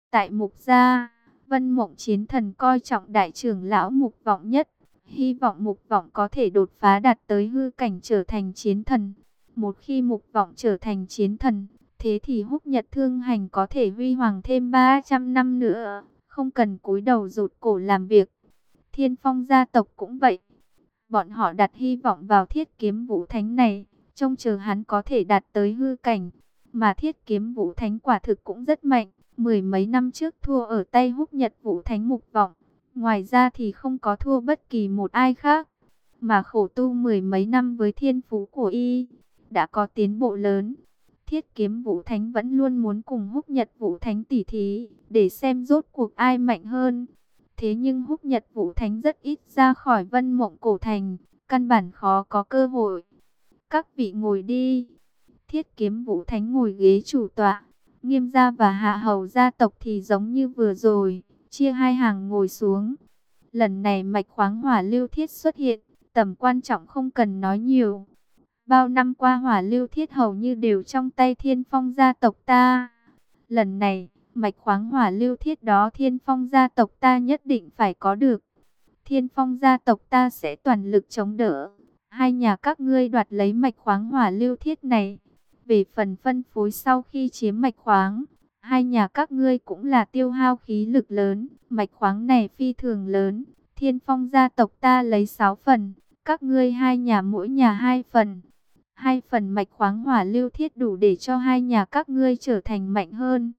Tại Mục gia, Vân Mộng Chiến Thần coi trọng đại trưởng lão Mục Vọng nhất, hy vọng Mục Vọng có thể đột phá đạt tới hư cảnh trở thành chiến thần. Một khi Mục Vọng trở thành chiến thần, thế thì Húc Nhật Thương Hành có thể huy hoàng thêm 300 năm nữa, không cần cúi đầu rụt cổ làm việc. Thiên Phong gia tộc cũng vậy. Bọn họ đặt hy vọng vào Thiết Kiếm Vũ Thánh này, trông chờ hắn có thể đạt tới hư cảnh. Mà Thiết Kiếm Vũ Thánh quả thực cũng rất mạnh, mười mấy năm trước thua ở tay Húc Nhật Vũ Thánh Mục Vọng. Ngoài ra thì không có thua bất kỳ một ai khác. Mà khổ tu mười mấy năm với thiên phú của y, đã có tiến bộ lớn. Thiết Kiếm Vũ Thánh vẫn luôn muốn cùng Húc Nhật Vũ Thánh tỉ thí, để xem rốt cuộc ai mạnh hơn. Thế nhưng Húc Nhật Vũ Thánh rất ít ra khỏi Vân Mộng Cổ Thành, căn bản khó có cơ hội. Các vị ngồi đi. Thiết Kiếm Vũ Thánh ngồi ghế chủ tọa. Nghiêm gia và Hạ Hầu gia tộc thì giống như vừa rồi, chia hai hàng ngồi xuống. Lần này mạch khoáng hỏa lưu thiết xuất hiện, tầm quan trọng không cần nói nhiều. Bao năm qua hỏa lưu thiết hầu như đều trong tay Thiên Phong gia tộc ta. Lần này, mạch khoáng hỏa lưu thiết đó Thiên Phong gia tộc ta nhất định phải có được. Thiên Phong gia tộc ta sẽ toàn lực chống đỡ. Hai nhà các ngươi đoạt lấy mạch khoáng hỏa lưu thiết này. Về phần phân phối sau khi chiếm mạch khoáng, hai nhà các ngươi cũng là tiêu hao khí lực lớn. Mạch khoáng này phi thường lớn. Thiên Phong gia tộc ta lấy 6 phần, các ngươi hai nhà mỗi nhà 2 phần. 2 phần mạch khoáng hỏa lưu thiết đủ để cho hai nhà các ngươi trở thành mạnh hơn.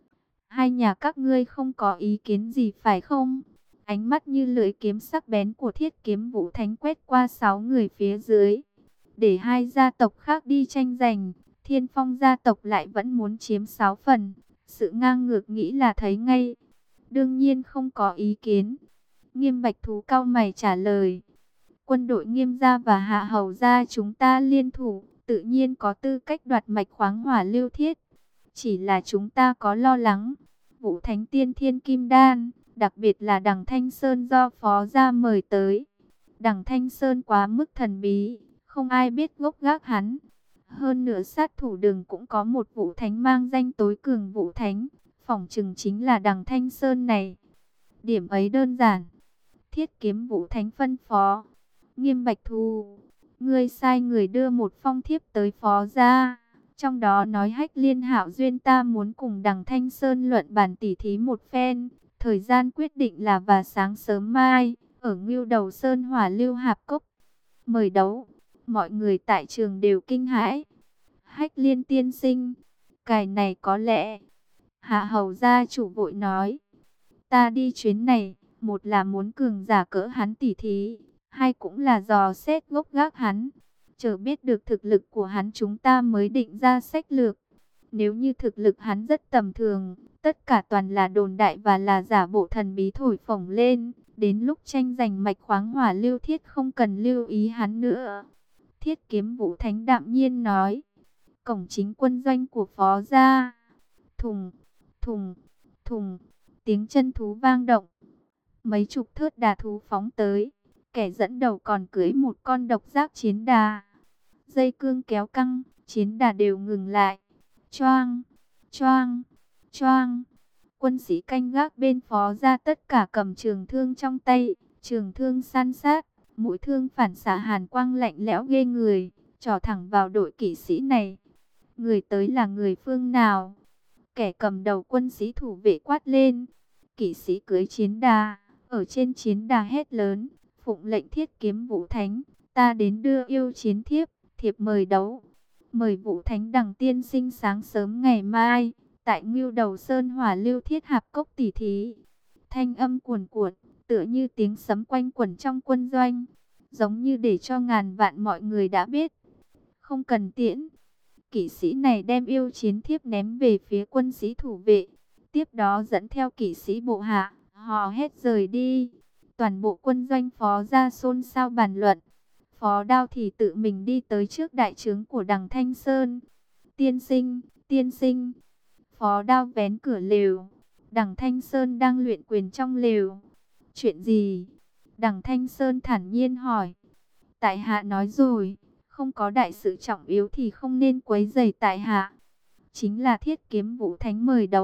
Hai nhà các ngươi không có ý kiến gì phải không? Ánh mắt như lưỡi kiếm sắc bén của Thiết Kiếm Vũ Thánh quét qua 6 người phía dưới. Để hai gia tộc khác đi tranh giành, Thiên Phong gia tộc lại vẫn muốn chiếm 6 phần. Sự ngang ngược nghĩ là thấy ngay. Đương nhiên không có ý kiến. Nghiêm Bạch Thú cau mày trả lời. Quân đội Nghiêm gia và Hạ Hầu gia chúng ta liên thủ, tự nhiên có tư cách đoạt mạch khoáng hỏa lưu thiết. Chỉ là chúng ta có lo lắng. Vũ Thánh Tiên Thiên Kim Đan, đặc biệt là Đằng Thanh Sơn do Phó gia mời tới. Đằng Thanh Sơn quá mức thần bí, không ai biết gốc gác hắn. Hơn nữa sát thủ Đường cũng có một Vũ Thánh mang danh tối cường Vũ Thánh, phỏng chừng chính là Đằng Thanh Sơn này. Điểm ấy đơn giản. Thiết Kiếm Vũ Thánh phân phó. Nghiêm Bạch Thù, ngươi sai người đưa một phong thiếp tới Phó gia. Trong đó nói Hách Liên Hạo duyên ta muốn cùng Đằng Thanh Sơn luận bàn tỉ thí một phen. Thời gian quyết định là vào sáng sớm mai, ở Ngưu Đầu Sơn Hỏa Lưu Hạp Cốc. Mời đấu, mọi người tại trường đều kinh hãi. Hách Liên tiên sinh, cái này có lẽ. Hạ Hầu gia chủ vội nói. Ta đi chuyến này, một là muốn cường giả cỡ hắn tỉ thí, hai cũng là dò xét gốc gác hắn. Chờ biết được thực lực của hắn chúng ta mới định ra sách lược. Nếu như thực lực hắn rất tầm thường, tất cả toàn là đồn đại và là giả bộ thần bí thổi phồng lên. Đến lúc tranh giành mạch khoáng hỏa lưu thiết không cần lưu ý hắn nữa. Thiết Kiếm Vũ Thánh đạm nhiên nói. Cổng chính quân doanh của Phó gia. Thùng, thùng, thùng, tiếng chân thú vang động. Mấy chục thớt đà thú phóng tới. Kẻ dẫn đầu còn cưỡi một con độc giác chiến đà. Dây cương kéo căng, chiến đà đều ngừng lại. Choang, choang, choang. Quân sĩ canh gác bên Phó gia tất cả cầm trường thương trong tay. Trường thương san sát, mũi thương phản xạ hàn quang lạnh lẽo ghê người, trỏ thẳng vào đội kỵ sĩ này. Người tới là người phương nào? Kẻ cầm đầu quân sĩ thủ vệ quát lên. Kỵ sĩ cưỡi chiến đà, ở trên chiến đà hét lớn. Phụng lệnh Thiết Kiếm Vũ Thánh, ta đến đưa yêu chiến thiếp, thiệp mời đấu. Mời Vũ Thánh Đằng tiên sinh sáng sớm ngày mai, tại Ngưu Đầu Sơn Hỏa Lưu Thiết Hạp Cốc tỉ thí. Thanh âm cuồn cuộn, tựa như tiếng sấm quanh quẩn trong quân doanh, giống như để cho ngàn vạn mọi người đã biết. Không cần tiễn. Kỵ sĩ này đem yêu chiến thiếp ném về phía quân sĩ thủ vệ, tiếp đó dẫn theo kỵ sĩ bộ hạ, hò hét rời đi. Toàn bộ quân doanh Phó gia xôn xao bàn luận. Phó Đao thì tự mình đi tới trước đại trướng của Đằng Thanh Sơn. Tiên sinh, tiên sinh. Phó Đao vén cửa lều. Đằng Thanh Sơn đang luyện quyền trong lều. Chuyện gì? Đằng Thanh Sơn thản nhiên hỏi. Tại hạ nói rồi, không có đại sự trọng yếu thì không nên quấy rầy tại hạ. Chính là Thiết Kiếm Vũ Thánh mời đấu,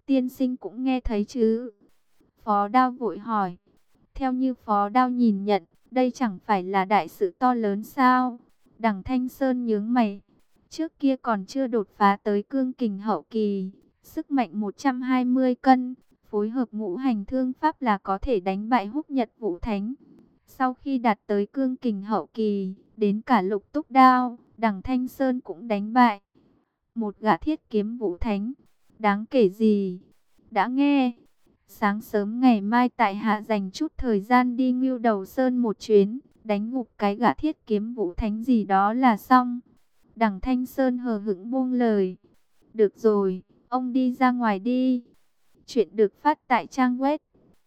tiên sinh cũng nghe thấy chứ? Phó Đao vội hỏi. Theo như Phó Đao nhìn nhận, đây chẳng phải là đại sự to lớn sao? Đằng Thanh Sơn nhướng mày. Trước kia còn chưa đột phá tới cương kình hậu kỳ, sức mạnh 120 cân, phối hợp ngũ hành thương pháp là có thể đánh bại Húc Nhật Vũ Thánh. Sau khi đạt tới cương kình hậu kỳ, đến cả Lục Túc Đao, đằng Thanh Sơn cũng đánh bại. Một gã Thiết Kiếm Vũ Thánh, đáng kể gì? Đã nghe, sáng sớm ngày mai tại hạ dành chút thời gian đi Ngưu Đầu Sơn một chuyến, đánh ngục cái gã Thiết Kiếm Vũ Thánh gì đó là xong. Đằng Thanh Sơn hờ hững buông lời. Được rồi, ông đi ra ngoài đi. Chuyện được phát tại trang web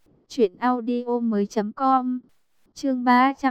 truyệnaudiomoi.com. Chương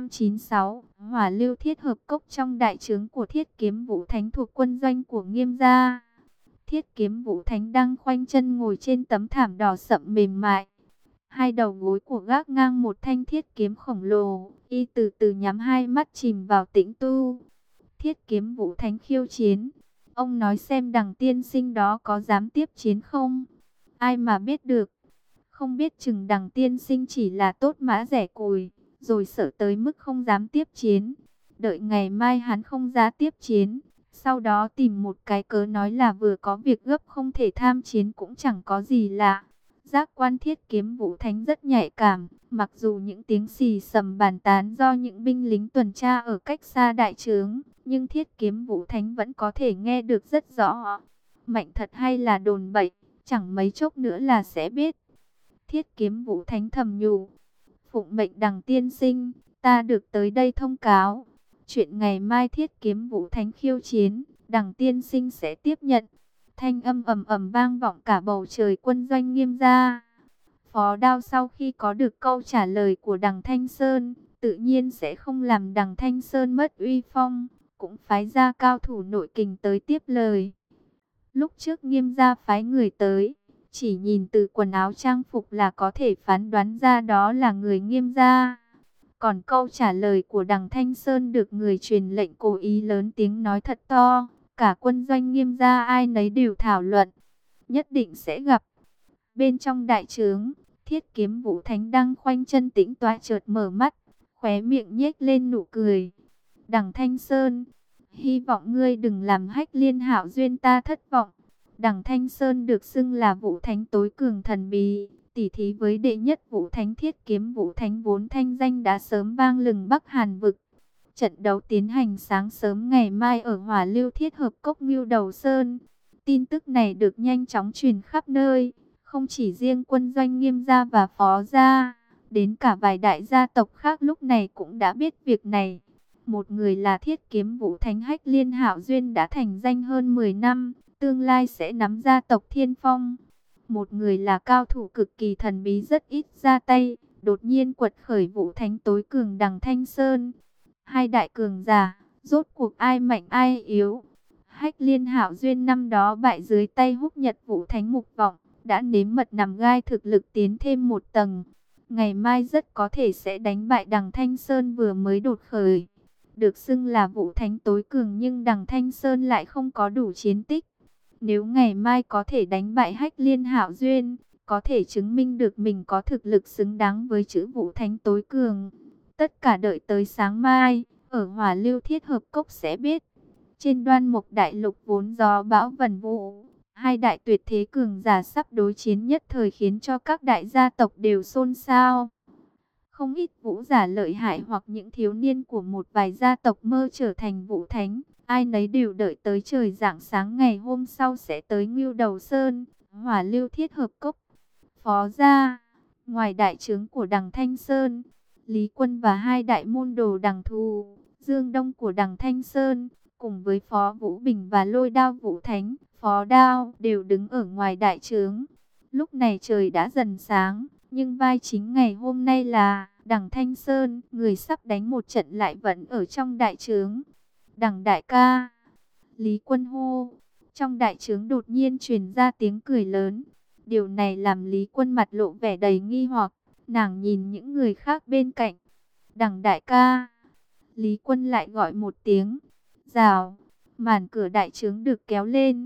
396, Hỏa Lưu Thiết Hợp Cốc. Trong đại trướng của Thiết Kiếm Vũ Thánh thuộc quân doanh của Nghiêm gia, Thiết Kiếm Vũ Thánh đang khoanh chân ngồi trên tấm thảm đỏ sậm mềm mại. Hai đầu gối của gác ngang một thanh thiết kiếm khổng lồ, y từ từ nhắm hai mắt chìm vào tĩnh tu. Thiết Kiếm Vũ Thánh khiêu chiến. Ông nói xem đằng tiên sinh đó có dám tiếp chiến không? Ai mà biết được. Không biết chừng đằng tiên sinh chỉ là tốt mã rẻ cùi, rồi sợ tới mức không dám tiếp chiến. Đợi ngày mai hắn không ra tiếp chiến, sau đó tìm một cái cớ nói là vừa có việc gấp không thể tham chiến cũng chẳng có gì lạ. Giác quan Thiết Kiếm Vũ Thánh rất nhạy cảm, mặc dù những tiếng xì xầm bàn tán do những binh lính tuần tra ở cách xa đại trướng, nhưng Thiết Kiếm Vũ Thánh vẫn có thể nghe được rất rõ. Mạnh thật hay là đồn bậy, chẳng mấy chốc nữa là sẽ biết. Thiết Kiếm Vũ Thánh thầm nhủ. Phụng mệnh đằng tiên sinh, ta được tới đây thông cáo. Chuyện ngày mai Thiết Kiếm Vũ Thánh khiêu chiến, đằng tiên sinh sẽ tiếp nhận. Thanh âm ầm ầm vang vọng cả bầu trời quân doanh Nghiêm gia. Phó Đao sau khi có được câu trả lời của đằng Thanh Sơn, tự nhiên sẽ không làm đằng Thanh Sơn mất uy phong, cũng phái ra cao thủ nội kình tới tiếp lời. Lúc trước Nghiêm gia phái người tới, chỉ nhìn từ quần áo trang phục là có thể phán đoán ra đó là người Nghiêm gia. Còn câu trả lời của đằng Thanh Sơn được người truyền lệnh cố ý lớn tiếng nói thật to, cả quân doanh Nghiêm gia ai nấy đều thảo luận, nhất định sẽ gặp. Bên trong đại trướng, Thiết Kiếm Vũ Thánh đang khoanh chân tĩnh tọa chợt mở mắt, khóe miệng nhếch lên nụ cười. Đằng Thanh Sơn, hy vọng ngươi đừng làm Hách Liên Hạo duyên ta thất vọng. Đằng Thanh Sơn được xưng là Vũ Thánh tối cường thần bí, tỷ thí với đệ nhất Vũ Thánh Thiết Kiếm Vũ Thánh vốn thanh danh đã sớm vang lừng Bắc Hàn vực. Trận đấu tiến hành sáng sớm ngày mai ở Hỏa Lưu Thiết Hợp Cốc Ngưu Đầu Sơn. Tin tức này được nhanh chóng truyền khắp nơi, không chỉ riêng quân doanh Nghiêm gia và Phó gia, đến cả vài đại gia tộc khác lúc này cũng đã biết việc này. Một người là Thiết Kiếm Vũ Thánh Hách Liên Hạo duyên đã thành danh hơn 10 năm, tương lai sẽ nắm gia tộc Thiên Phong. Một người là cao thủ cực kỳ thần bí rất ít ra tay, đột nhiên quật khởi Vũ Thánh tối cường đằng Thanh Sơn. Hai đại cường giả, rốt cuộc ai mạnh ai yếu? Hách Liên Hạo duyên năm đó bại dưới tay Húc Nhật Vũ Thánh Mục Vọng, đã nếm mật nằm gai thực lực tiến thêm một tầng. Ngày mai rất có thể sẽ đánh bại đằng Thanh Sơn vừa mới đột khởi. Được xưng là Vũ Thánh tối cường nhưng đằng Thanh Sơn lại không có đủ chiến tích. Nếu ngày mai có thể đánh bại Hách Liên Hạo duyên, có thể chứng minh được mình có thực lực xứng đáng với chữ Vũ Thánh tối cường. Tất cả đợi tới sáng mai, ở Hỏa Lưu Thiết Hợp Cốc sẽ biết. Trên Đoan Mục Đại Lục vốn gió bão vần vũ, hai đại tuyệt thế cường giả sắp đối chiến nhất thời khiến cho các đại gia tộc đều xôn xao. Không ít vũ giả lợi hại hoặc những thiếu niên của một vài gia tộc mơ trở thành Vũ Thánh, ai nấy đều đợi tới trời rạng sáng ngày hôm sau sẽ tới Ngưu Đầu Sơn, Hỏa Lưu Thiết Hợp Cốc. Phó gia, ngoài đại trướng của đằng Thanh Sơn, Lý Quân và hai đại môn đồ đằng Thù, Dương Đông của đằng Thanh Sơn, cùng với Phó Vũ Bình và Lôi Đao Vũ Thánh, Phó Đao đều đứng ở ngoài đại trướng. Lúc này trời đã dần sáng, nhưng vai chính ngày hôm nay là đằng Thanh Sơn, người sắp đánh một trận lại vẫn ở trong đại trướng. Đằng đại ca, Lý Quân hô. Trong đại trướng đột nhiên truyền ra tiếng cười lớn. Điều này làm Lý Quân mặt lộ vẻ đầy nghi hoặc, nàng nhìn những người khác bên cạnh. Đằng đại ca, Lý Quân lại gọi một tiếng. Rào, màn cửa đại trướng được kéo lên.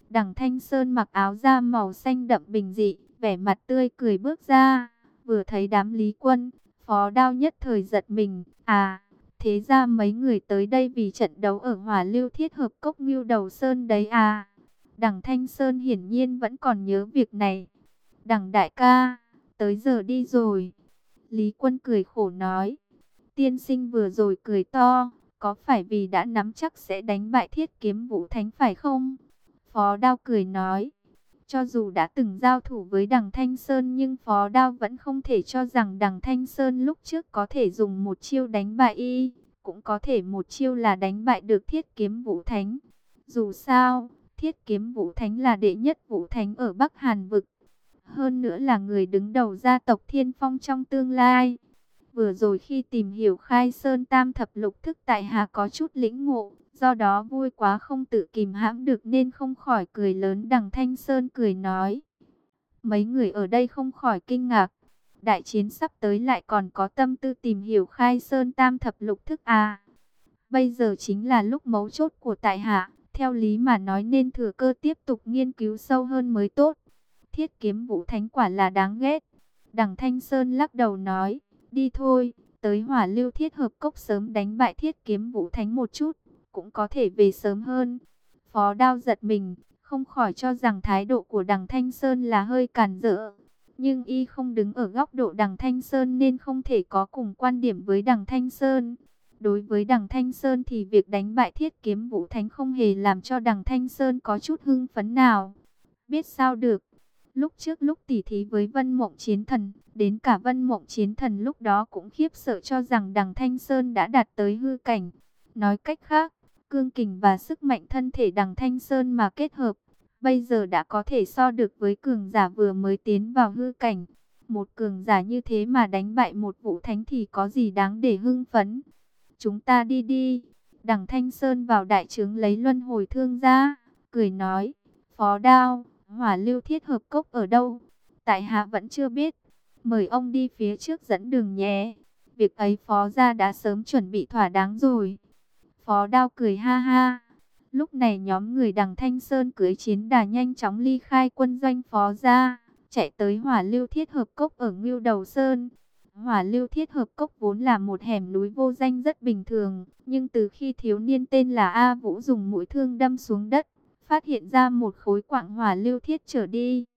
Đằng Thanh Sơn mặc áo da màu xanh đậm bình dị, vẻ mặt tươi cười bước ra, vừa thấy đám Lý Quân, Phó Đao nhất thời giật mình, à, thế ra mấy người tới đây vì trận đấu ở Hỏa Lưu Thiết Hợp Cốc Ngưu Đầu Sơn đấy à. Đằng Thanh Sơn hiển nhiên vẫn còn nhớ việc này. Đằng đại ca, tới giờ đi rồi. Lý Quân cười khổ nói, tiên sinh vừa rồi cười to, có phải vì đã nắm chắc sẽ đánh bại Thiết Kiếm Vũ Thánh phải không? Phó Đao cười nói, cho dù đã từng giao thủ với đằng Thanh Sơn nhưng Phó Đao vẫn không thể cho rằng đằng Thanh Sơn lúc trước có thể dùng một chiêu đánh bại y, cũng có thể một chiêu là đánh bại được Thiết Kiếm Vũ Thánh. Dù sao, Thiết Kiếm Vũ Thánh là đệ nhất Vũ Thánh ở Bắc Hàn Vực, hơn nữa là người đứng đầu gia tộc Thiên Phong trong tương lai. Vừa rồi khi tìm hiểu Khai Sơn Tam Thập Lục Thức tại hạ có chút lĩnh ngộ, do đó vui quá không tự kìm hãm được nên không khỏi cười lớn. Đằng Thanh Sơn cười nói, mấy người ở đây không khỏi kinh ngạc, đại chiến sắp tới lại còn có tâm tư tìm hiểu Khai Sơn Tam Thập Lục Thức à. Bây giờ chính là lúc mấu chốt của tại hạ, theo lý mà nói nên thừa cơ tiếp tục nghiên cứu sâu hơn mới tốt. Thiết Kiếm Vũ Thánh quả là đáng ghét. Đằng Thanh Sơn lắc đầu nói, đi thôi, tới Hỏa Lưu Thiết Hợp Cốc sớm đánh bại Thiết Kiếm Vũ Thánh một chút, cũng có thể về sớm hơn. Phó Đao giật mình, không khỏi cho rằng thái độ của đằng Thanh Sơn là hơi cản rỡ. Nhưng y không đứng ở góc độ đằng Thanh Sơn nên không thể có cùng quan điểm với đằng Thanh Sơn. Đối với đằng Thanh Sơn thì việc đánh bại Thiết Kiếm Vũ Thánh không hề làm cho đằng Thanh Sơn có chút hưng phấn nào. Biết sao được. Lúc trước lúc tỉ thí với Vân Mộng Chiến Thần, đến cả Vân Mộng Chiến Thần lúc đó cũng khiếp sợ cho rằng đằng Thanh Sơn đã đạt tới hư cảnh. Nói cách khác, cương kình và sức mạnh thân thể đằng Thanh Sơn mà kết hợp, bây giờ đã có thể so được với cường giả vừa mới tiến vào hư cảnh. Một cường giả như thế mà đánh bại một Vũ Thánh thì có gì đáng để hưng phấn. Chúng ta đi đi. Đằng Thanh Sơn vào đại trướng lấy luân hồi thương ra, cười nói, Phó Đao, Hỏa Lưu Thiết Hợp Cốc ở đâu? Tại hạ vẫn chưa biết. Mời ông đi phía trước dẫn đường nhé. Việc ấy Phó gia đã sớm chuẩn bị thỏa đáng rồi. Phó Đao cười ha ha. Lúc này nhóm người đằng Thanh Sơn cưỡi chiến đà nhanh chóng ly khai quân doanh Phó gia, chạy tới Hỏa Lưu Thiết Hợp Cốc ở Ngưu Đầu Sơn. Hỏa Lưu Thiết Hợp Cốc vốn là một hẻm núi vô danh rất bình thường, nhưng từ khi thiếu niên tên là A Vũ dùng mũi thương đâm xuống đất, phát hiện ra một khối quặng hỏa lưu thiết trở đi.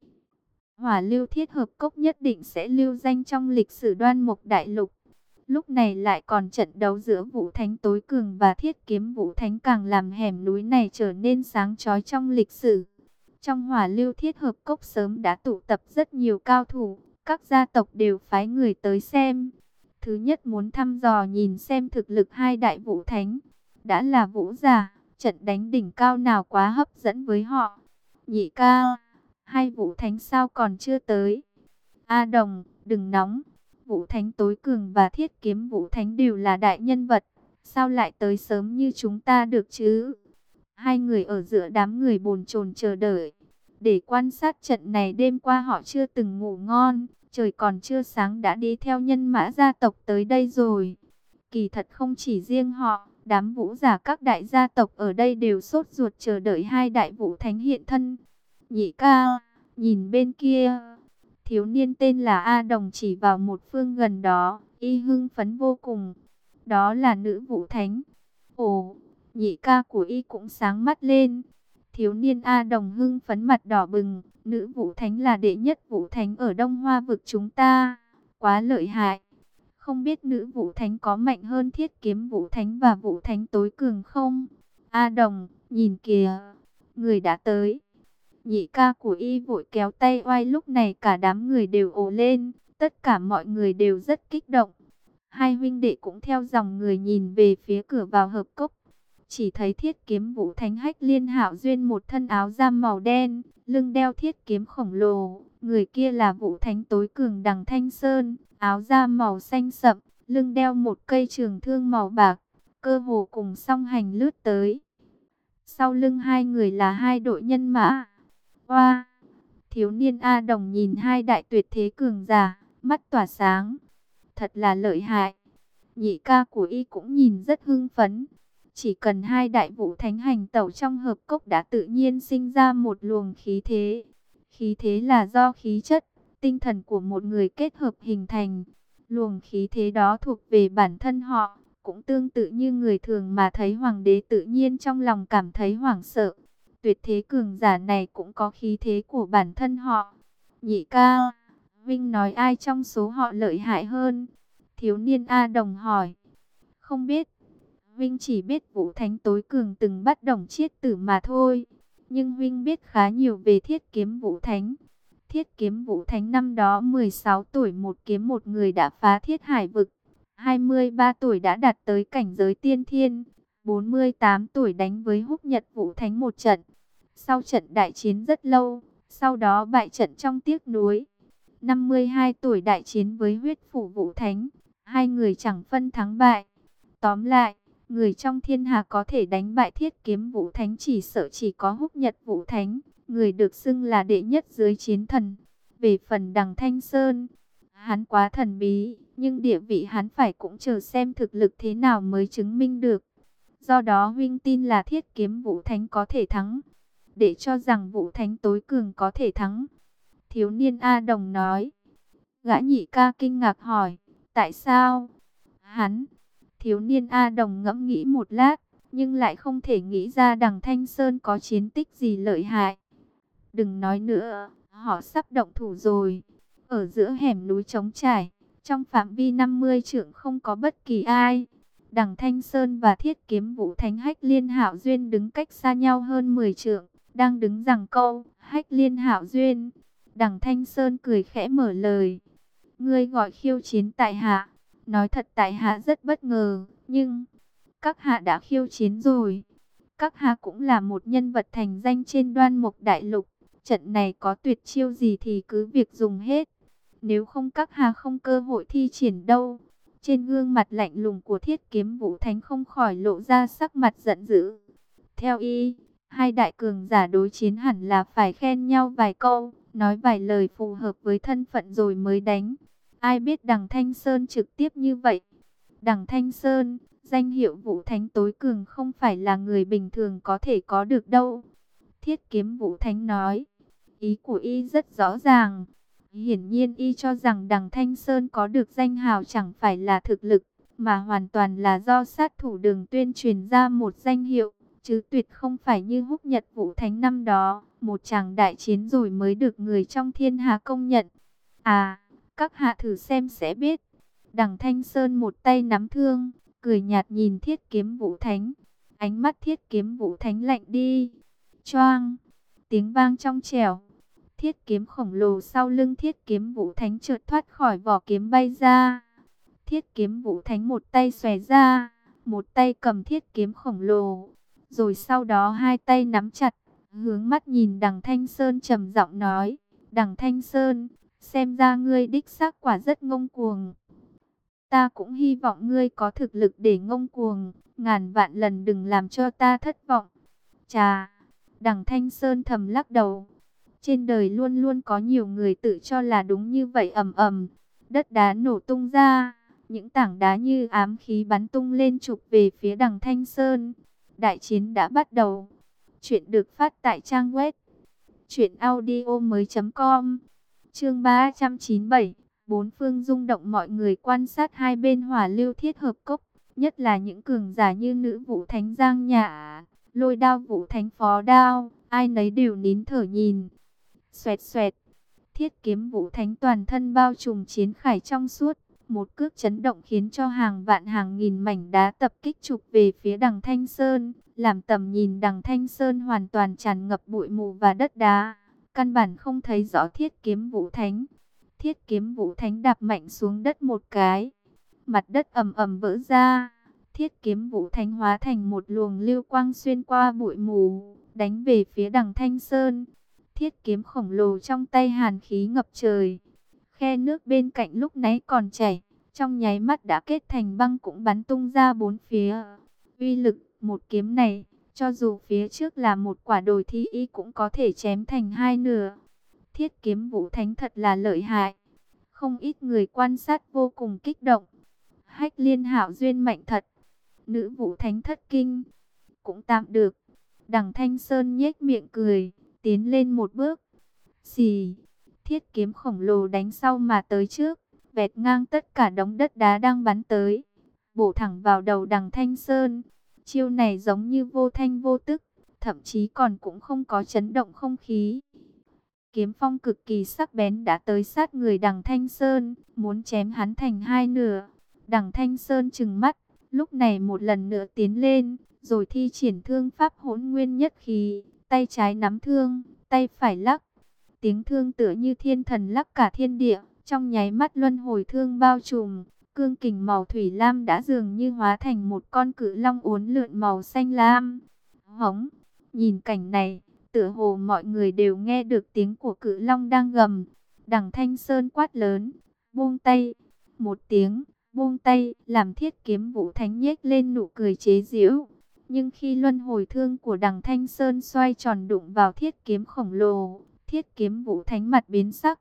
Hỏa Lưu Thiết Hợp Cốc nhất định sẽ lưu danh trong lịch sử Đoan Mục Đại Lục. Lúc này lại còn trận đấu giữa Vũ Thánh tối cường và Thiết Kiếm Vũ Thánh càng làm hẻm núi này trở nên sáng chói trong lịch sử. Trong Hỏa Lưu Thiết Hợp Cốc sớm đã tụ tập rất nhiều cao thủ, các gia tộc đều phái người tới xem. Thứ nhất muốn thăm dò nhìn xem thực lực hai đại Vũ Thánh. Đã là vũ giả, trận đánh đỉnh cao nào quá hấp dẫn với họ. Nhị ca, hai Vũ Thánh sao còn chưa tới? A Đồng, đừng nóng. Vũ Thánh tối cường và Thiết Kiếm Vũ Thánh đều là đại nhân vật, sao lại tới sớm như chúng ta được chứ? Hai người ở giữa đám người bồn chồn chờ đợi. Để quan sát trận này đêm qua họ chưa từng ngủ ngon, trời còn chưa sáng đã đi theo nhân mã gia tộc tới đây rồi. Kỳ thật không chỉ riêng họ, đám vũ giả các đại gia tộc ở đây đều sốt ruột chờ đợi hai đại Vũ Thánh hiện thân. Nhị ca, nhìn bên kia. Thiếu niên tên là A Đồng chỉ vào một phương gần đó, y hưng phấn vô cùng. Đó là nữ Vũ Thánh. Ồ, nhị ca của y cũng sáng mắt lên. Thiếu niên A Đồng hưng phấn mặt đỏ bừng. Nữ Vũ Thánh là đệ nhất Vũ Thánh ở Đông Hoa vực chúng ta. Quá lợi hại. Không biết nữ Vũ Thánh có mạnh hơn Thiết Kiếm Vũ Thánh và Vũ Thánh tối cường không? A Đồng, nhìn kìa, người đã tới. Nhị ca của y vội kéo tay oai, lúc này cả đám người đều ồ lên, tất cả mọi người đều rất kích động. Hai huynh đệ cũng theo dòng người nhìn về phía cửa vào hợp cốc. Chỉ thấy Thiết Kiếm Vũ Thánh Hách Liên Hạo Duyên một thân áo lam màu đen, lưng đeo thiết kiếm khổng lồ. Người kia là Vũ Thánh tối cường đằng Thanh Sơn, áo lam màu xanh sậm, lưng đeo một cây trường thương màu bạc, cơ hồ cùng song hành lướt tới. Sau lưng hai người là hai đội nhân mã. Oa! Thiếu niên A Đồng nhìn hai đại tuyệt thế cường giả, mắt tỏa sáng. Thật là lợi hại. Nhị ca của y cũng nhìn rất hưng phấn. Chỉ cần hai đại vũ thánh hành tẩu trong hợp cốc đã tự nhiên sinh ra một luồng khí thế. Khí thế là do khí chất, tinh thần của một người kết hợp hình thành. Luồng khí thế đó thuộc về bản thân họ, cũng tương tự như người thường mà thấy hoàng đế tự nhiên trong lòng cảm thấy hoảng sợ. Tuyệt thế cường giả này cũng có khí thế của bản thân họ. Nhị ca, Vinh nói ai trong số họ lợi hại hơn? Thiếu niên A Đồng hỏi. Không biết. Vinh chỉ biết Vũ Thánh tối cường từng bắt Đồng Chiết Tử mà thôi. Nhưng Vinh biết khá nhiều về Thiết Kiếm Vũ Thánh. Thiết Kiếm Vũ Thánh năm đó 16 tuổi một kiếm một người đã phá Thiết Hải Vực. 23 tuổi đã đạt tới cảnh giới tiên thiên. 48 tuổi đánh với Húc Nhật Vũ Thánh một trận. Sau trận đại chiến rất lâu, sau đó bại trận trong tiếc nuối. 52 tuổi đại chiến với Huyết Phủ Vũ Thánh. Hai người chẳng phân thắng bại. Tóm lại, người trong thiên hạ có thể đánh bại Thiết Kiếm Vũ Thánh chỉ sợ chỉ có Húc Nhật Vũ Thánh, người được xưng là đệ nhất dưới chiến thần. Về phần Đằng Thanh Sơn, hắn quá thần bí, nhưng địa vị hắn phải cũng chờ xem thực lực thế nào mới chứng minh được. Do đó huynh tin là Thiết Kiếm Vũ Thánh có thể thắng, để cho rằng Vũ Thánh tối cường có thể thắng. Thiếu niên A Đồng nói. Gã nhị ca kinh ngạc hỏi, tại sao? Hắn, thiếu niên A Đồng ngẫm nghĩ một lát, nhưng lại không thể nghĩ ra Đằng Thanh Sơn có chiến tích gì lợi hại. Đừng nói nữa, họ sắp động thủ rồi. Ở giữa hẻm núi trống trải, trong phạm vi 50 trượng không có bất kỳ ai. Đằng Thanh Sơn và Thiết Kiếm Vũ Thánh Hách Liên Hạo Duyên đứng cách xa nhau hơn 10 trượng, đang đứng giằng câu. Hách Liên Hạo Duyên. Đằng Thanh Sơn cười khẽ mở lời. Ngươi gọi khiêu chiến tại hạ. Nói thật tại hạ rất bất ngờ, nhưng các hạ đã khiêu chiến rồi. Các hạ cũng là một nhân vật thành danh trên Đoan Mộc Đại Lục. Trận này có tuyệt chiêu gì thì cứ việc dùng hết. Nếu không các hạ không cơ hội thi triển đâu. Trên gương mặt lạnh lùng của Thiết Kiếm Vũ Thánh không khỏi lộ ra sắc mặt giận dữ. Theo y, hai đại cường giả đối chiến hẳn là phải khen nhau vài câu, nói vài lời phù hợp với thân phận rồi mới đánh. Ai biết Đằng Thanh Sơn trực tiếp như vậy. Đằng Thanh Sơn, danh hiệu Vũ Thánh tối cường không phải là người bình thường có thể có được đâu. Thiết Kiếm Vũ Thánh nói. Ý của y rất rõ ràng. Hiển nhiên y cho rằng Đằng Thanh Sơn có được danh hào chẳng phải là thực lực, mà hoàn toàn là do sát thủ Đường Tuyên truyền ra một danh hiệu, chứ tuyệt không phải như Húc Nhật Vũ Thánh năm đó, một tràng đại chiến rồi mới được người trong thiên hạ công nhận. À, các hạ thử xem sẽ biết. Đằng Thanh Sơn một tay nắm thương, cười nhạt nhìn Thiết Kiếm Vũ Thánh. Ánh mắt Thiết Kiếm Vũ Thánh lạnh đi. Choang, tiếng vang trong trẻo. Thiết kiếm khổng lồ sau lưng Thiết Kiếm Vũ Thánh chợt thoát khỏi vỏ kiếm bay ra. Thiết Kiếm Vũ Thánh một tay xòe ra, một tay cầm thiết kiếm khổng lồ, rồi sau đó hai tay nắm chặt, hướng mắt nhìn Đằng Thanh Sơn trầm giọng nói: "Đằng Thanh Sơn, xem ra ngươi đích xác quả rất ngông cuồng. Ta cũng hy vọng ngươi có thực lực để ngông cuồng, ngàn vạn lần đừng làm cho ta thất vọng." Chà, Đằng Thanh Sơn thầm lắc đầu. Trên đời luôn luôn có nhiều người tự cho là đúng như vậy. Ầm ầm, đất đá nổ tung ra, những tảng đá như ám khí bắn tung lên chụp về phía Đằng Thanh Sơn. Đại chiến đã bắt đầu. Chuyện được phát tại trang web truyệnaudiomoi.com. Chương 397, bốn phương rung động. Mọi người quan sát hai bên hỏa lưu thiết hợp cốc, nhất là những cường giả như Nữ Vũ Thánh Giang Nhã, Lôi Đao Vũ Thánh Phó Đao, ai nấy đều nín thở nhìn. Xoẹt xoẹt, Thiết Kiếm Vũ Thánh toàn thân bao trùm chiến khải trong suốt, một cước chấn động khiến cho hàng vạn hàng nghìn mảnh đá tập kích chụp về phía Đằng Thanh Sơn, làm tầm nhìn Đằng Thanh Sơn hoàn toàn tràn ngập bụi mù và đất đá, căn bản không thấy rõ Thiết Kiếm Vũ Thánh. Thiết Kiếm Vũ Thánh đạp mạnh xuống đất một cái, mặt đất ầm ầm vỡ ra. Thiết Kiếm Vũ Thánh hóa thành một luồng lưu quang xuyên qua bụi mù, đánh về phía Đằng Thanh Sơn. Thiết kiếm khổng lồ trong tay hàn khí ngập trời. Khe nước bên cạnh lúc nãy còn chảy, trong nháy mắt đã kết thành băng cũng bắn tung ra bốn phía. Uy lực một kiếm này, cho dù phía trước là một quả đồi thi y cũng có thể chém thành hai nửa. Thiết Kiếm Vũ Thánh thật là lợi hại. Không ít người quan sát vô cùng kích động. Hách Liên Hạo Duyên mạnh thật. Nữ Vũ Thánh thất kinh. Cũng tạm được. Đằng Thanh Sơn nhếch miệng cười, tiến lên một bước. Xì, thiết kiếm khổng lồ đánh sau mà tới trước, vẹt ngang tất cả đống đất đá đang bắn tới, bổ thẳng vào đầu đằng Thanh Sơn. Chiêu này giống như vô thanh vô tức, thậm chí còn cũng không có chấn động không khí. Kiếm phong cực kỳ sắc bén đã tới sát người đằng Thanh Sơn, muốn chém hắn thành hai nửa. Đằng Thanh Sơn trừng mắt, lúc này một lần nữa tiến lên, rồi thi triển thương pháp Hỗn Nguyên Nhất Khí, tay trái nắm thương, tay phải lắc. Tiếng thương tựa như thiên thần lắc cả thiên địa, trong nháy mắt luân hồi thương bao trùm, cương kình màu thủy lam đã dường như hóa thành một con cự long uốn lượn màu xanh lam. Hống, nhìn cảnh này, tựa hồ mọi người đều nghe được tiếng của cự long đang gầm. Đằng Thanh Sơn quát lớn, buông tay. Một tiếng, buông tay, làm Thiết Kiếm Vũ Thánh nhếch lên nụ cười chế giễu. Nhưng khi luân hồi thương của đằng Thanh Sơn xoay tròn đụng vào thiết kiếm khổng lồ, Thiết Kiếm Vũ Thánh mặt biến sắc.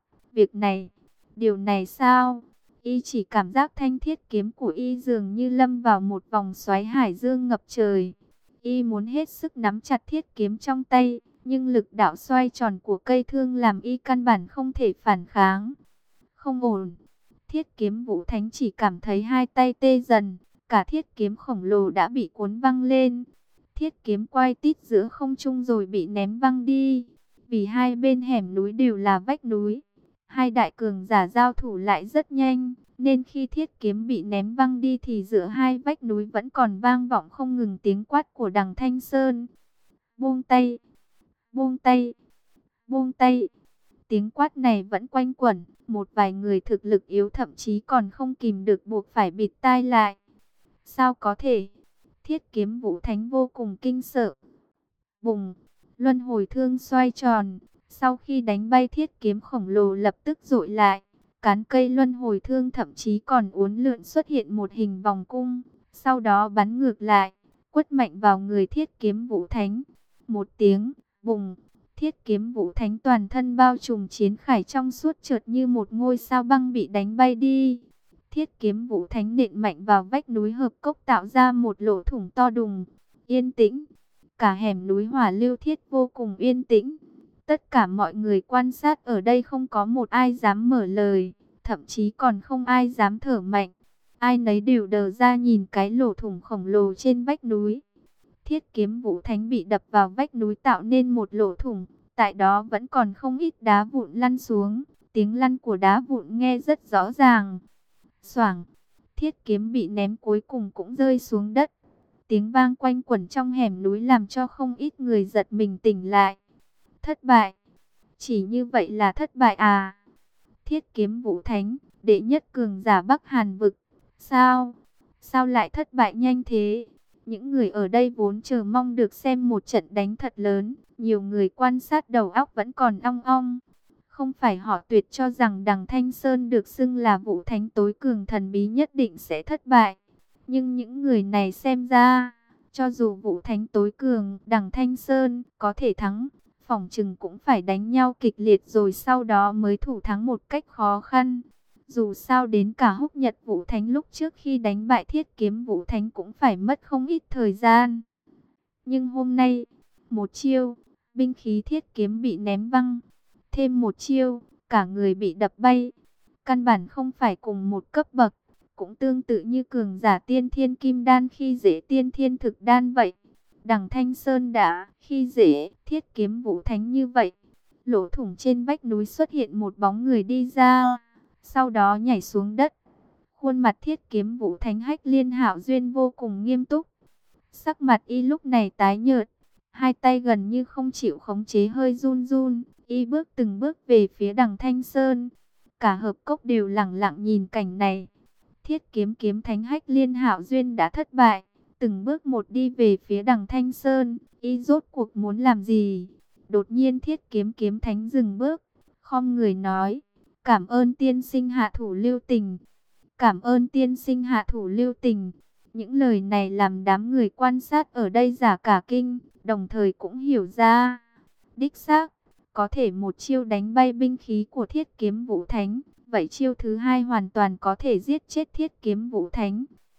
Điều này sao? Y chỉ cảm giác thanh thiết kiếm của y dường như lâm vào một vòng xoáy hải dương ngập trời. Y muốn hết sức nắm chặt thiết kiếm trong tay, nhưng lực đạo xoay tròn của cây thương làm y căn bản không thể phản kháng. Không ổn. Thiết Kiếm Vũ Thánh chỉ cảm thấy hai tay tê dần, cả thiết kiếm khổng lồ đã bị cuốn văng lên. Thiết kiếm quay tít giữa không trung rồi bị ném văng đi. Vì hai bên hẻm núi đều là vách núi, hai đại cường giả giao thủ lại rất nhanh, nên khi thiết kiếm bị ném văng đi thì giữa hai vách núi vẫn còn vang vọng không ngừng tiếng quát của đằng Thanh Sơn. Buông tay, buông tay, buông tay. Tiếng quát này vẫn quanh quẩn, một vài người thực lực yếu thậm chí còn không kìm được buộc phải bịt tai lại. Sao có thể? Thiết Kiếm Vũ Thánh vô cùng kinh sợ. Bùng, luân hồi thương xoay tròn, sau khi đánh bay thiết kiếm khổng lồ lập tức dội lại. Cán cây luân hồi thương thậm chí còn uốn lượn xuất hiện một hình vòng cung, sau đó bắn ngược lại, quất mạnh vào người Thiết Kiếm Vũ Thánh. Một tiếng, bùng, Thiết Kiếm Vũ Thánh toàn thân bao trùm chiến khải trong suốt chợt như một ngôi sao băng bị đánh bay đi. Thiết Kiếm Vũ Thánh nện mạnh vào vách núi hợp cốc tạo ra một lỗ thủng to đùng. Yên tĩnh, cả hẻm núi Hỏa Lưu Thiết vô cùng yên tĩnh. Tất cả mọi người quan sát ở đây không có một ai dám mở lời, thậm chí còn không ai dám thở mạnh. Ai nấy đều đờ ra nhìn cái lỗ thủng khổng lồ trên vách núi. Thiết Kiếm Vũ Thánh bị đập vào vách núi tạo nên một lỗ thủng, tại đó vẫn còn không ít đá vụn lăn xuống, tiếng lăn của đá vụn nghe rất rõ ràng. Xoảng, thiết kiếm bị ném cuối cùng cũng rơi xuống đất. Tiếng vang quanh quẩn trong hẻm núi làm cho không ít người giật mình tỉnh lại. Thất bại. Chỉ như vậy là thất bại à? Thiết Kiếm Vũ Thánh, đệ nhất cường giả Bắc Hàn vực. Sao? Sao lại thất bại nhanh thế? Những người ở đây vốn chờ mong được xem một trận đánh thật lớn. Nhiều người quan sát đầu óc vẫn còn ong ong. Không phải họ tuyệt cho rằng đằng Thanh Sơn được xưng là Vũ Thánh tối cường thần bí nhất định sẽ thất bại. Nhưng những người này xem ra, cho dù Vũ Thánh tối cường đằng Thanh Sơn có thể thắng, phỏng chừng cũng phải đánh nhau kịch liệt rồi sau đó mới thủ thắng một cách khó khăn. Dù sao đến cả Húc Nhật Vũ Thánh lúc trước khi đánh bại Thiết Kiếm Vũ Thánh cũng phải mất không ít thời gian. Nhưng hôm nay, một chiêu, binh khí thiết kiếm bị ném văng. Thêm một chiêu, cả người bị đập bay. Căn bản không phải cùng một cấp bậc, cũng tương tự như cường giả tiên thiên kim đan khi dễ tiên thiên thực đan vậy. Đằng Thanh Sơn đã khi dễ Thiết Kiếm Vũ Thánh như vậy. Lỗ thủng trên vách núi xuất hiện một bóng người đi ra, sau đó nhảy xuống đất. Khuôn mặt Thiết Kiếm Vũ Thánh Hách Liên Hạo Duyên vô cùng nghiêm túc. Sắc mặt y lúc này tái nhợt, hai tay gần như không chịu khống chế hơi run run. Y bước từng bước về phía đằng Thanh Sơn. Cả hợp cốc đều lặng lặng nhìn cảnh này. Thiết Kiếm Thánh Hách Liên Hạo Duyên đã thất bại. Từng bước một đi về phía đằng Thanh Sơn. Y rốt cuộc muốn làm gì? Đột nhiên Thiết Kiếm Thánh dừng bước, khom người nói: cảm ơn tiên sinh hạ thủ lưu tình. Cảm ơn tiên sinh hạ thủ lưu tình. Những lời này làm đám người quan sát ở đây giả cả kinh, đồng thời cũng hiểu ra. Đích xác, có thể một chiêu đánh bay binh khí của Thiết Kiếm Vũ Thánh, vậy chiêu thứ hai hoàn toàn có thể giết chết Thiết Kiếm Vũ Thánh.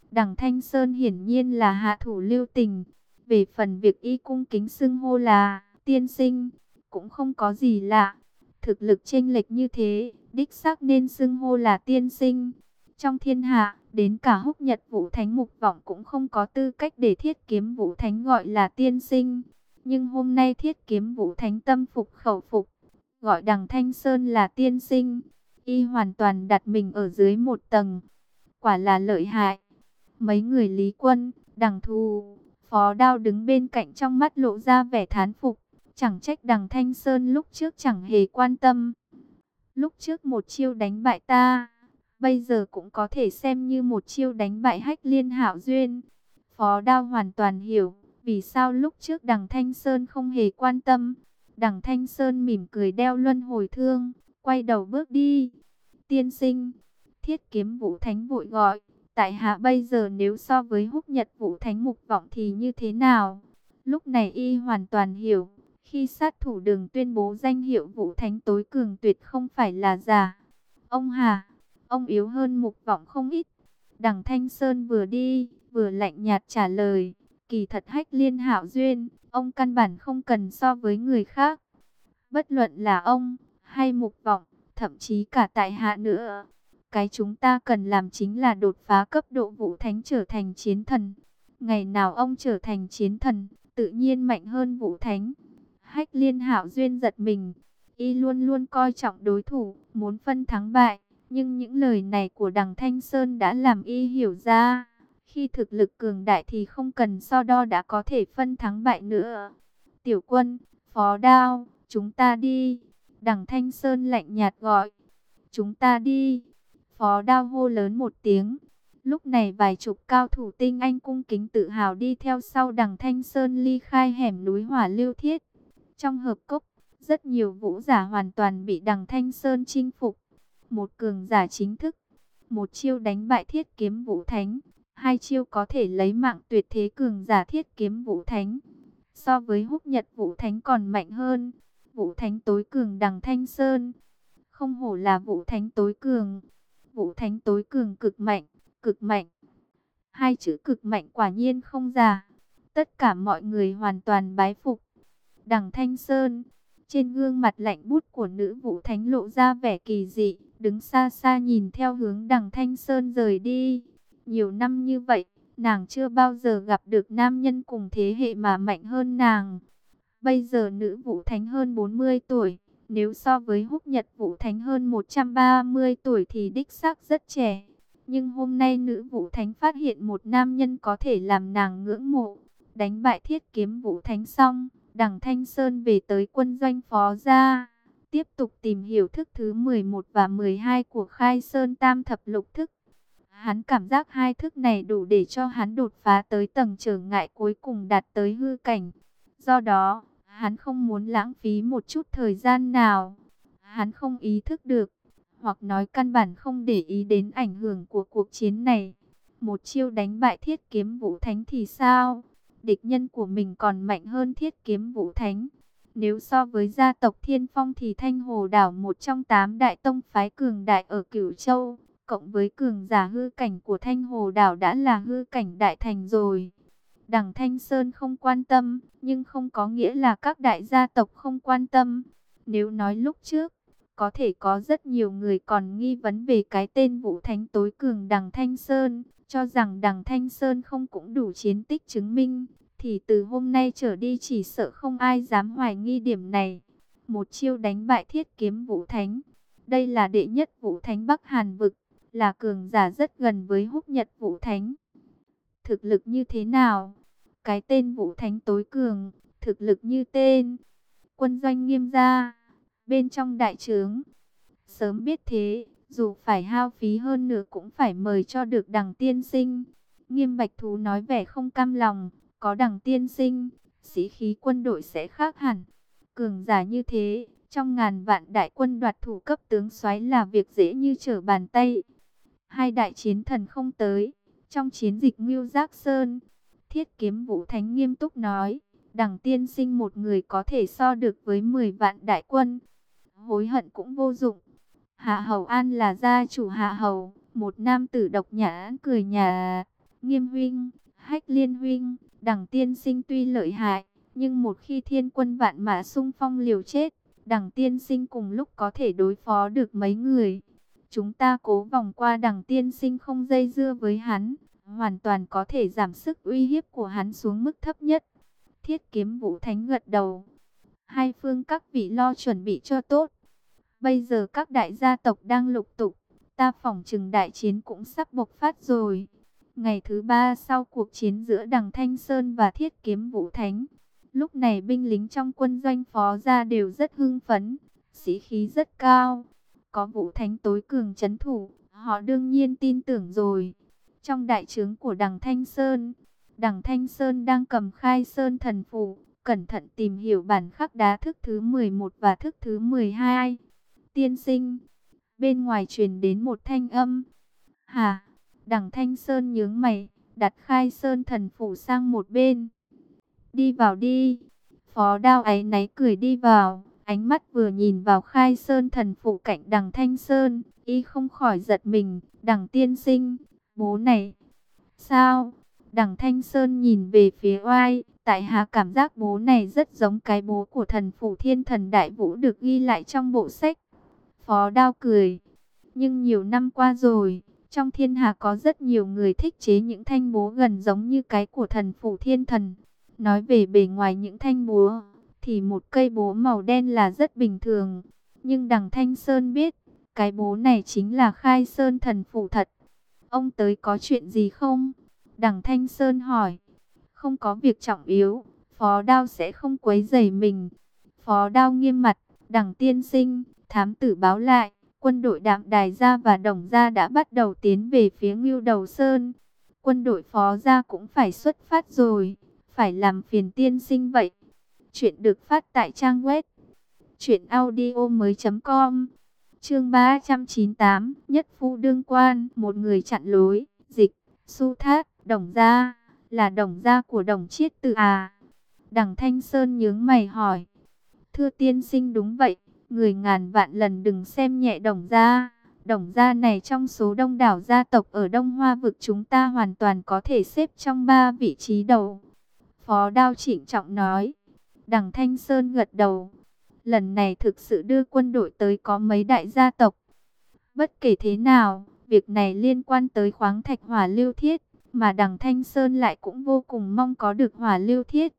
Đằng Thanh Sơn hiển nhiên là hạ thủ lưu tình. Về phần việc y cung kính xưng hô là tiên sinh, cũng không có gì lạ. Thực lực chênh lệch như thế, đích xác nên xưng hô là tiên sinh. Trong thiên hạ, đến cả Húc Nhật Vũ Thánh Mục Vọng cũng không có tư cách để Thiết Kiếm Vũ Thánh gọi là tiên sinh. Nhưng hôm nay Thiết Kiếm Vũ Thánh tâm phục khẩu phục, gọi đằng Thanh Sơn là tiên sinh. Y hoàn toàn đặt mình ở dưới một tầng. Quả là lợi hại. Mấy người Lý Quân, Đằng Thù, Phó Đao đứng bên cạnh trong mắt lộ ra vẻ thán phục. Chẳng trách đằng Thanh Sơn lúc trước chẳng hề quan tâm. Lúc trước một chiêu đánh bại ta, bây giờ cũng có thể xem như một chiêu đánh bại Hách Liên Hạo Duyên. Phó Đao hoàn toàn hiểu vì sao lúc trước đằng Thanh Sơn không hề quan tâm. Đằng Thanh Sơn mỉm cười đeo luân hồi thương, quay đầu bước đi. Tiên sinh, Thiết Kiếm Vũ Thánh vội gọi, tại hạ bây giờ nếu so với Húc Nhật Vũ Thánh Mục Vọng thì như thế nào? Lúc này y hoàn toàn hiểu, khi sát thủ Đường tuyên bố danh hiệu Vũ Thánh tối cường tuyệt không phải là giả. Ông Hà, ông yếu hơn Mục Vọng không ít. Đằng Thanh Sơn vừa đi, vừa lạnh nhạt trả lời, kỳ thật Hách Liên Hạo Duyên, ông căn bản không cần so với người khác. Bất luận là ông, hay Mục Vọng, thậm chí cả tại hạ nữa. Cái chúng ta cần làm chính là đột phá cấp độ Vũ Thánh trở thành chiến thần. Ngày nào ông trở thành chiến thần, tự nhiên mạnh hơn Vũ Thánh. Hách Liên Hạo Duyên giật mình. Y luôn luôn coi trọng đối thủ, muốn phân thắng bại. Nhưng những lời này của đằng Thanh Sơn đã làm y hiểu ra. Khi thực lực cường đại thì không cần so đo đã có thể phân thắng bại nữa. Tiểu Quân, Phó Đao, chúng ta đi. Đằng Thanh Sơn lạnh nhạt gọi. Chúng ta đi. Phó Đao hô lớn một tiếng. Lúc này vài chục cao thủ tinh anh cung kính tự hào đi theo sau đằng Thanh Sơn ly khai hẻm núi Hỏa Lưu Thiết. Trong hợp cốc, rất nhiều vũ giả hoàn toàn bị đằng Thanh Sơn chinh phục. Một cường giả chính thức, một chiêu đánh bại Thiết Kiếm Vũ Thánh, hai chiêu có thể lấy mạng tuyệt thế cường giả Thiết Kiếm Vũ Thánh. So với Húc Nhật Vũ Thánh còn mạnh hơn. Vũ Thánh tối cường đằng Thanh Sơn. Không hổ là Vũ Thánh tối cường. Vũ Thánh tối cường cực mạnh, cực mạnh. Hai chữ cực mạnh quả nhiên không giả. Tất cả mọi người hoàn toàn bái phục. Đằng Thanh Sơn, trên gương mặt lạnh bút của nữ Vũ Thánh lộ ra vẻ kỳ dị, đứng xa xa nhìn theo hướng đằng Thanh Sơn rời đi. Nhiều năm như vậy, nàng chưa bao giờ gặp được nam nhân cùng thế hệ mà mạnh hơn nàng. Bây giờ nữ Vũ Thánh hơn 40 tuổi, nếu so với Húc Nhật Vũ Thánh hơn 130 tuổi thì đích xác rất trẻ. Nhưng hôm nay nữ Vũ Thánh phát hiện một nam nhân có thể làm nàng ngưỡng mộ. Đánh bại Thiết Kiếm Vũ Thánh xong, đằng Thanh Sơn về tới quân doanh Phó gia, tiếp tục tìm hiểu thức thứ 11 và 12 của Khai Sơn Tam Thập Lục Thức. Hắn cảm giác hai thức này đủ để cho hắn đột phá tới tầng trở ngại cuối cùng đạt tới hư cảnh. Do đó, hắn không muốn lãng phí một chút thời gian nào. Hắn không ý thức được, hoặc nói căn bản không để ý đến ảnh hưởng của cuộc chiến này. Một chiêu đánh bại Thiết Kiếm Vũ Thánh thì sao? Địch nhân của mình còn mạnh hơn Thiết Kiếm Vũ Thánh. Nếu so với gia tộc Thiên Phong thì Thanh Hồ Đảo một trong 8 đại tông phái cường đại ở Cửu Châu, cộng với cường giả hư cảnh của Thanh Hồ Đảo đã là hư cảnh đại thành rồi. Đằng Thanh Sơn không quan tâm, nhưng không có nghĩa là các đại gia tộc không quan tâm. Nếu nói lúc trước, có thể có rất nhiều người còn nghi vấn về cái tên Vũ Thánh tối cường đằng Thanh Sơn, cho rằng đằng Thanh Sơn không cũng đủ chiến tích chứng minh, thì từ hôm nay trở đi chỉ sợ không ai dám hoài nghi điểm này. Một chiêu đánh bại Thiết Kiếm Vũ Thánh, đây là đệ nhất Vũ Thánh Bắc Hàn vực, là cường giả rất gần với Húc Nhật Vũ Thánh. Thực lực như thế nào? Cái tên Vũ Thánh tối cường, thực lực như tên. Quân doanh Nghiêm gia, bên trong đại trướng. Sớm biết thế, dù phải hao phí hơn nữa cũng phải mời cho được đằng tiên sinh. Nghiêm Bạch Thú nói vẻ không cam lòng, có đằng tiên sinh, sĩ khí quân đội sẽ khác hẳn. Cường giả như thế, trong ngàn vạn đại quân đoạt thủ cấp tướng soái là việc dễ như trở bàn tay. Hai đại chiến thần không tới, trong chiến dịch Ngưu Giác Sơn, Thiết Kiếm Vũ Thánh nghiêm túc nói, đằng tiên sinh một người có thể so được với 10 vạn đại quân. Hối hận cũng vô dụng. Hạ Hầu An là gia chủ Hạ Hầu, một nam tử độc nhãn cười nhà. Nghiêm huynh, Hách Liên huynh, Đằng tiên sinh tuy lợi hại, nhưng một khi thiên quân vạn mã xung phong liều chết, Đằng tiên sinh cùng lúc có thể đối phó được mấy người. Chúng ta cố vòng qua Đằng tiên sinh, không dây dưa với hắn, hoàn toàn có thể giảm sức uy hiếp của hắn xuống mức thấp nhất. Thiết Kiếm Vũ Thánh gật đầu. Hai phương các vị lo chuẩn bị cho tốt. Bây giờ các đại gia tộc đang lục tục, ta phỏng chừng đại chiến cũng sắp bộc phát rồi. Ngày thứ 3 sau cuộc chiến giữa Đằng Thanh Sơn và Thiết Kiếm Vũ Thánh, lúc này binh lính trong quân doanh Phó gia đều rất hưng phấn, sĩ khí rất cao. Có Vũ Thánh tối cường trấn thủ, họ đương nhiên tin tưởng rồi. Trong đại trướng của Đằng Thanh Sơn đang cầm Khai Sơn thần phù, cẩn thận tìm hiểu bản khắc đá thức thứ 11 và thức thứ 12. Tiên sinh, bên ngoài truyền đến một thanh âm. Hả? Đằng Thanh Sơn nhướng mày, đặt Khai Sơn thần phù sang một bên. Đi vào đi. Phó Đao áy náy cười đi vào, ánh mắt vừa nhìn vào Khai Sơn thần phù cạnh Đằng Thanh Sơn, y không khỏi giật mình. Đằng tiên sinh, bố này. Sao? Đằng Thanh Sơn nhìn về phía oai, tại hạ cảm giác bố này rất giống cái bố của thần phủ Thiên Thần Đại Vũ được ghi lại trong bộ sách. Phó Đao cười. Nhưng nhiều năm qua rồi, trong thiên hạ có rất nhiều người thích chế những thanh búa gần giống như cái của thần phủ Thiên Thần. Nói về bề ngoài những thanh búa, thì một cây búa màu đen là rất bình thường. Nhưng Đằng Thanh Sơn biết, cái búa này chính là Khai Sơn thần phủ thật. Ông tới có chuyện gì không? Đằng Thanh Sơn hỏi. Không có việc trọng yếu, Phó Đao sẽ không quấy rầy mình. Phó Đao nghiêm mặt. Đằng tiên sinh, thám tử báo lại, quân đội Đạm Đài Gia và Đồng Gia đã bắt đầu tiến về phía Ngưu Đầu Sơn. Quân đội Phó Gia cũng phải xuất phát rồi, phải làm phiền tiên sinh vậy. Chuyện được phát tại trang web truyệnaudiomoi.com. Chương 398, Nhất Phu Đương Quan, một người chặn lối. Dịch, Su Thát, Đồng Gia, là Đồng Gia của Đồng Chiết Tử à? Đằng Thanh Sơn nhướng mày hỏi. Thưa tiên sinh, đúng vậy, người ngàn vạn lần đừng xem nhẹ Đồng Gia. Đồng Gia này trong số đông đảo gia tộc ở Đông Hoa vực chúng ta hoàn toàn có thể xếp trong 3 vị trí đầu. Phó Đao trịnh trọng nói. Đằng Thanh Sơn gật đầu. Lần này thực sự đưa quân đội tới có mấy đại gia tộc. Bất kể thế nào, việc này liên quan tới khoáng thạch hỏa lưu thiết, mà Đằng Thanh Sơn lại cũng vô cùng mong có được hỏa lưu thiết.